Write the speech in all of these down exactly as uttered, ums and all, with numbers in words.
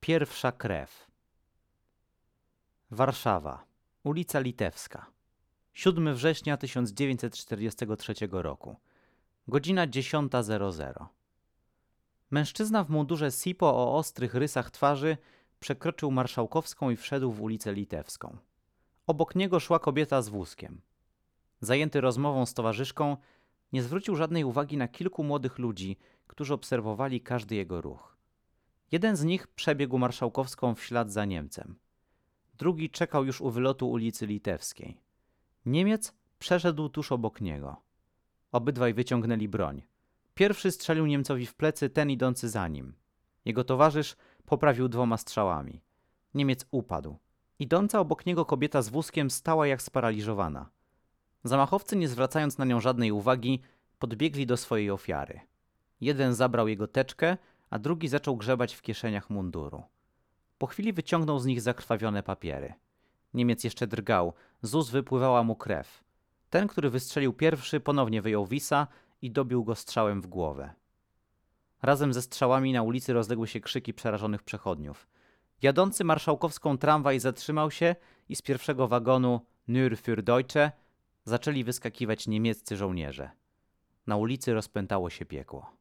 Pierwsza krew. Warszawa, ulica Litewska. siódmego września tysiąc dziewięćset czterdziestego trzeciego roku. Godzina dziesiąta zero zero. Mężczyzna w mundurze sipo o ostrych rysach twarzy przekroczył Marszałkowską i wszedł w ulicę Litewską. Obok niego szła kobieta z wózkiem. Zajęty rozmową z towarzyszką, nie zwrócił żadnej uwagi na kilku młodych ludzi, którzy obserwowali każdy jego ruch. Jeden z nich przebiegł Marszałkowską w ślad za Niemcem. Drugi czekał już u wylotu ulicy Litewskiej. Niemiec przeszedł tuż obok niego. Obydwaj wyciągnęli broń. Pierwszy strzelił Niemcowi w plecy, ten idący za nim. Jego towarzysz poprawił dwoma strzałami. Niemiec upadł. Idąca obok niego kobieta z wózkiem stała jak sparaliżowana. Zamachowcy, nie zwracając na nią żadnej uwagi, podbiegli do swojej ofiary. Jeden zabrał jego teczkę, a drugi zaczął grzebać w kieszeniach munduru. Po chwili wyciągnął z nich zakrwawione papiery. Niemiec jeszcze drgał, z ust wypływała mu krew. Ten, który wystrzelił pierwszy, ponownie wyjął wisa i dobił go strzałem w głowę. Razem ze strzałami na ulicy rozległy się krzyki przerażonych przechodniów. Jadący Marszałkowską tramwaj zatrzymał się i z pierwszego wagonu Nur für Deutsche zaczęli wyskakiwać niemieccy żołnierze. Na ulicy rozpętało się piekło.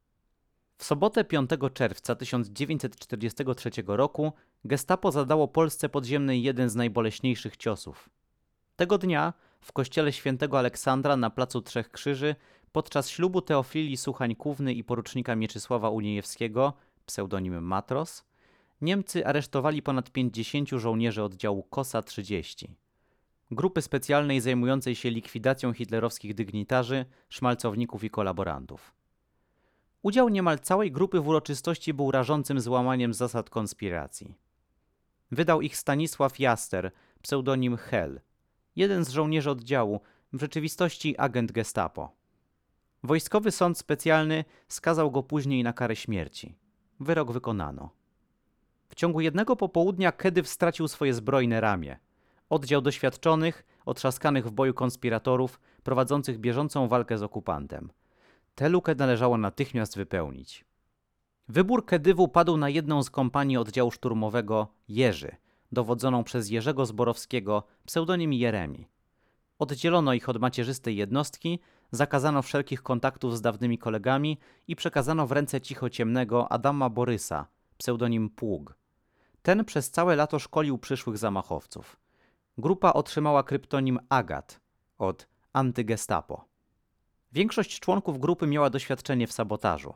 W sobotę piątego czerwca tysiąc dziewięćset czterdziestego trzeciego roku gestapo zadało Polsce podziemnej jeden z najboleśniejszych ciosów. Tego dnia w kościele świętego Aleksandra na placu Trzech Krzyży podczas ślubu Teofilii Suchań-Kówny i porucznika Mieczysława Uniejewskiego, pseudonim Matros, Niemcy aresztowali ponad pięćdziesięciu żołnierzy oddziału Kosa trzydzieści. Grupy specjalnej zajmującej się likwidacją hitlerowskich dygnitarzy, szmalcowników i kolaborantów. Udział niemal całej grupy w uroczystości był rażącym złamaniem zasad konspiracji. Wydał ich Stanisław Jaster, pseudonim Hel, jeden z żołnierzy oddziału, w rzeczywistości agent gestapo. Wojskowy sąd specjalny skazał go później na karę śmierci. Wyrok wykonano. W ciągu jednego popołudnia Kedyw stracił swoje zbrojne ramię. Oddział doświadczonych, otrzaskanych w boju konspiratorów, prowadzących bieżącą walkę z okupantem. Tę lukę należało natychmiast wypełnić. Wybór Kedywu padł na jedną z kompanii oddziału szturmowego Jerzy, dowodzoną przez Jerzego Zborowskiego, pseudonim Jeremi. Oddzielono ich od macierzystej jednostki, zakazano wszelkich kontaktów z dawnymi kolegami i przekazano w ręce cichociemnego Adama Borysa, pseudonim Pług. Ten przez całe lato szkolił przyszłych zamachowców. Grupa otrzymała kryptonim Agat od antygestapo. Większość członków grupy miała doświadczenie w sabotażu.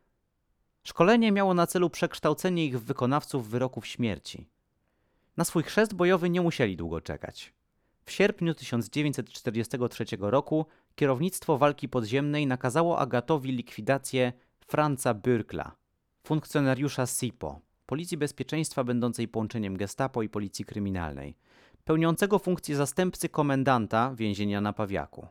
Szkolenie miało na celu przekształcenie ich w wykonawców wyroków śmierci. Na swój chrzest bojowy nie musieli długo czekać. W sierpniu tysiąc dziewięćset czterdziestego trzeciego roku kierownictwo walki podziemnej nakazało Agatowi likwidację Franza Bürkla, funkcjonariusza sipo, Policji Bezpieczeństwa będącej połączeniem gestapo i policji kryminalnej, pełniącego funkcję zastępcy komendanta więzienia na Pawiaku.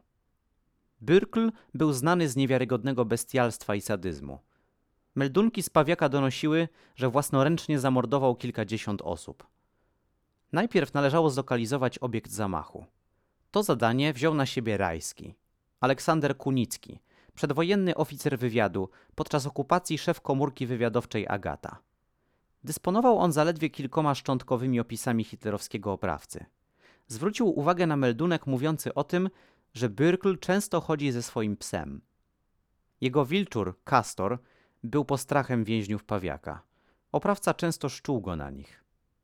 Bürkl był znany z niewiarygodnego bestialstwa i sadyzmu. Meldunki z Pawiaka donosiły, że własnoręcznie zamordował kilkadziesiąt osób. Najpierw należało zlokalizować obiekt zamachu. To zadanie wziął na siebie Rajski, Aleksander Kunicki, przedwojenny oficer wywiadu, podczas okupacji szef komórki wywiadowczej Agata. Dysponował on zaledwie kilkoma szczątkowymi opisami hitlerowskiego oprawcy. Zwrócił uwagę na meldunek mówiący o tym, że Bürkl często chodzi ze swoim psem. Jego wilczur, Kastor, był postrachem więźniów Pawiaka. Oprawca często szczuł go na nich.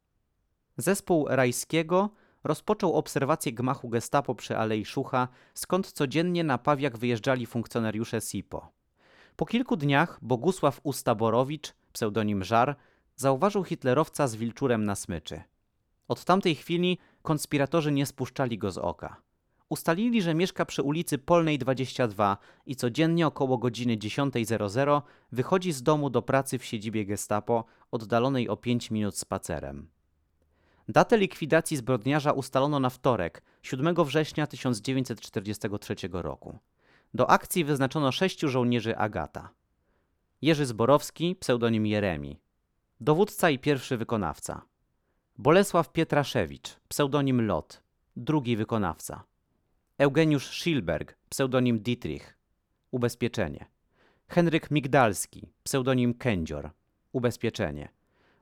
Zespół Rajskiego rozpoczął obserwację gmachu gestapo przy Alei Szucha, skąd codziennie na Pawiak wyjeżdżali funkcjonariusze sipo. Po kilku dniach Bogusław Ustaborowicz, pseudonim Żar, zauważył hitlerowca z wilczurem na smyczy. Od tamtej chwili konspiratorzy nie spuszczali go z oka. Ustalili, że mieszka przy ulicy Polnej dwadzieścia dwa i codziennie około godziny dziesiąta zero zero wychodzi z domu do pracy w siedzibie gestapo, oddalonej o pięć minut spacerem. Datę likwidacji zbrodniarza ustalono na wtorek, siódmego września tysiąc dziewięćset czterdziestego trzeciego roku. Do akcji wyznaczono sześciu żołnierzy Agata. Jerzy Zborowski, pseudonim Jeremi. Dowódca i pierwszy wykonawca. Bolesław Pietraszewicz, pseudonim Lot. Drugi wykonawca. Eugeniusz Schilberg, pseudonim Dietrich. Ubezpieczenie. Henryk Migdalski, pseudonim Kędzior. Ubezpieczenie.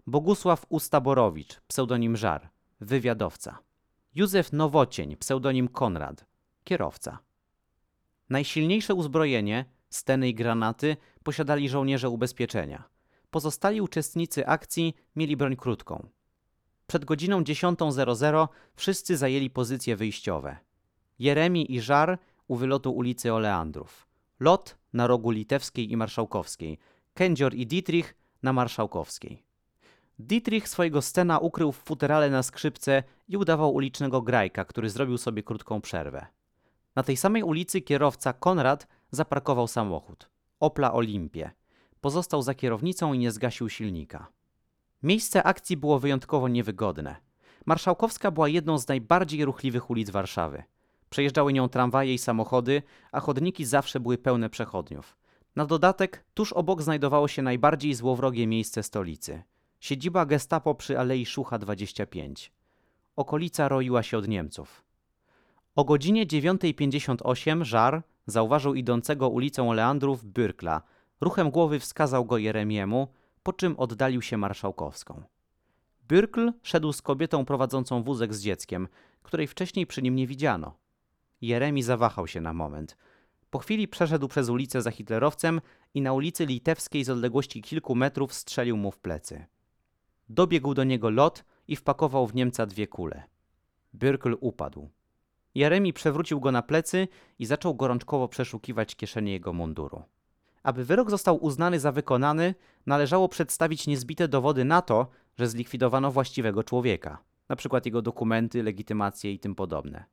Bogusław Ustaborowicz, pseudonim Żar, wywiadowca. Józef Nowocień, pseudonim Konrad, kierowca. Najsilniejsze uzbrojenie, steny i granaty, posiadali żołnierze ubezpieczenia. Pozostali uczestnicy akcji mieli broń krótką. Przed godziną dziesiątą wszyscy zajęli pozycje wyjściowe. Jeremi i Żar u wylotu ulicy Oleandrów. Lot na rogu Litewskiej i Marszałkowskiej. Kędzior i Dietrich na Marszałkowskiej. Dietrich swojego Stena ukrył w futerale na skrzypce i udawał ulicznego grajka, który zrobił sobie krótką przerwę. Na tej samej ulicy kierowca Konrad zaparkował samochód. Opla Olimpię. Pozostał za kierownicą i nie zgasił silnika. Miejsce akcji było wyjątkowo niewygodne. Marszałkowska była jedną z najbardziej ruchliwych ulic Warszawy. Przejeżdżały nią tramwaje i samochody, a chodniki zawsze były pełne przechodniów. Na dodatek tuż obok znajdowało się najbardziej złowrogie miejsce stolicy. Siedziba gestapo przy Alei Szucha dwadzieścia pięć. Okolica roiła się od Niemców. O godzinie dziewiąta pięćdziesiąt osiem Żar zauważył idącego ulicą Oleandrów Bürkla. Ruchem głowy wskazał go Jeremiemu, po czym oddalił się Marszałkowską. Bürkl szedł z kobietą prowadzącą wózek z dzieckiem, której wcześniej przy nim nie widziano. Jeremi zawahał się na moment. Po chwili przeszedł przez ulicę za hitlerowcem i na ulicy Litewskiej z odległości kilku metrów strzelił mu w plecy. Dobiegł do niego Lot i wpakował w Niemca dwie kule. Bürkl upadł. Jeremi przewrócił go na plecy i zaczął gorączkowo przeszukiwać kieszenie jego munduru. Aby wyrok został uznany za wykonany, należało przedstawić niezbite dowody na to, że zlikwidowano właściwego człowieka, na przykład jego dokumenty, legitymacje i tym podobne.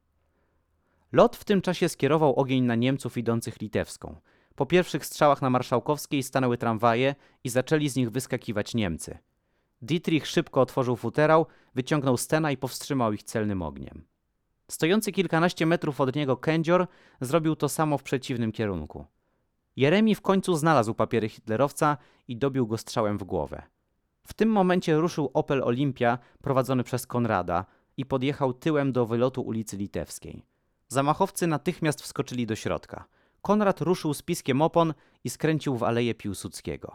Lot w tym czasie skierował ogień na Niemców idących Litewską. Po pierwszych strzałach na Marszałkowskiej stanęły tramwaje i zaczęli z nich wyskakiwać Niemcy. Dietrich szybko otworzył futerał, wyciągnął Stena i powstrzymał ich celnym ogniem. Stojący kilkanaście metrów od niego Kędzior zrobił to samo w przeciwnym kierunku. Jeremi w końcu znalazł papiery hitlerowca i dobił go strzałem w głowę. W tym momencie ruszył Opel Olimpia prowadzony przez Konrada i podjechał tyłem do wylotu ulicy Litewskiej. Zamachowcy natychmiast wskoczyli do środka. Konrad ruszył z piskiem opon i skręcił w Aleję Piłsudskiego.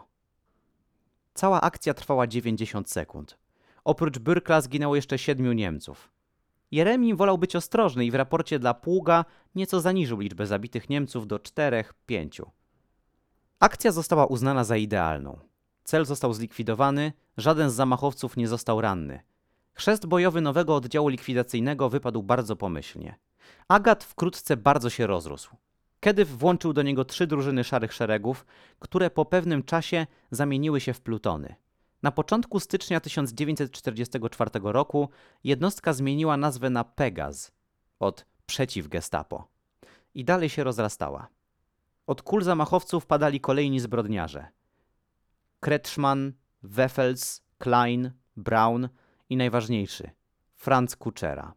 Cała akcja trwała dziewięćdziesiąt sekund. Oprócz Bürkla zginęło jeszcze siedmiu Niemców. Jeremi wolał być ostrożny i w raporcie dla Pługa nieco zaniżył liczbę zabitych Niemców do czterech, pięciu. Akcja została uznana za idealną. Cel został zlikwidowany, żaden z zamachowców nie został ranny. Chrzest bojowy nowego oddziału likwidacyjnego wypadł bardzo pomyślnie. Agat wkrótce bardzo się rozrósł. Kedyw włączył do niego trzy drużyny szarych szeregów, które po pewnym czasie zamieniły się w plutony. Na początku stycznia tysiąc dziewięćset czterdziestego czwartego roku jednostka zmieniła nazwę na Pegaz, od przeciw Gestapo, i dalej się rozrastała. Od kul zamachowców padali kolejni zbrodniarze. Kretschmann, Weffels, Klein, Braun i najważniejszy, Franz Kuczera.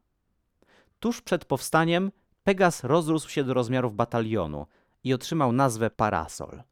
Tuż przed powstaniem Pegaz rozrósł się do rozmiarów batalionu i otrzymał nazwę Parasol.